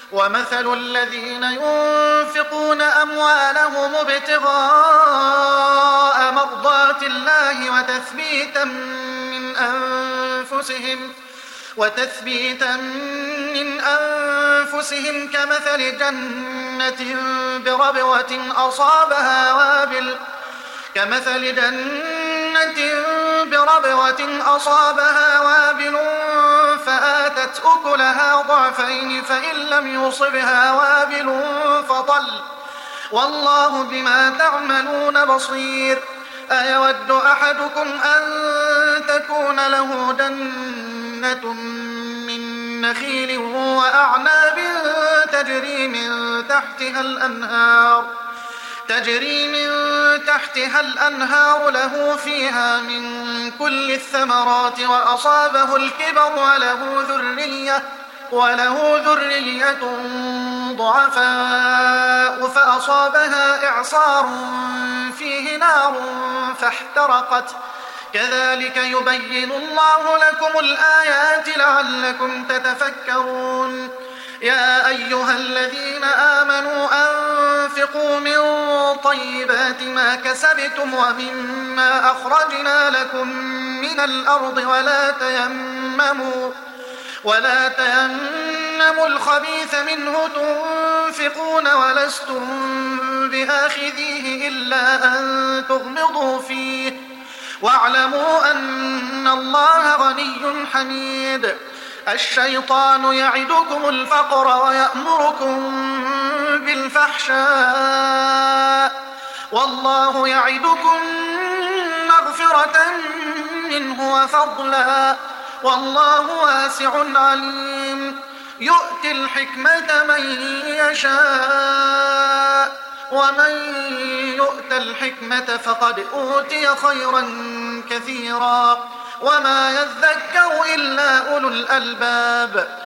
ومثل الذين ينفقون أموالهم ابتغاء مرضات الله وتثبيتا من أنفسهم كمثل جنة بربوة أصابها وابل فآتت أكلها ضعفين فإن لم يصبها وابل فطل والله بما تعملون بصير. أيود أحدكم أن تكون له جنة من نخيل وأعناب تجري من تحتها الأنهار له فيها من كل الثمرات وأصابه الكبر وله ذرية ضعفاء فأصابها إعصار فيه نار فاحترقت. كذلك يبين الله لكم الآيات لعلكم تتفكرون. يا أيها الذين آمنوا أنفقوا من طيبات ما كسبتم ومما أخرجنا لكم من الأرض ولا تيمموا الخبيث منه تنفقون ولستم بآخذيه إلا أن تغمضوا فيه واعلموا أن الله غني حميد. الشيطان يعدكم الفقر ويأمركم بالفحشاء والله يعدكم مغفرة منه وفضلا والله واسع عليم. يؤتي الحكمة من يشاء ومن يؤت الحكمة فقد أوتي خيرا كثيرا وما يذكر إلا أولو الألباب.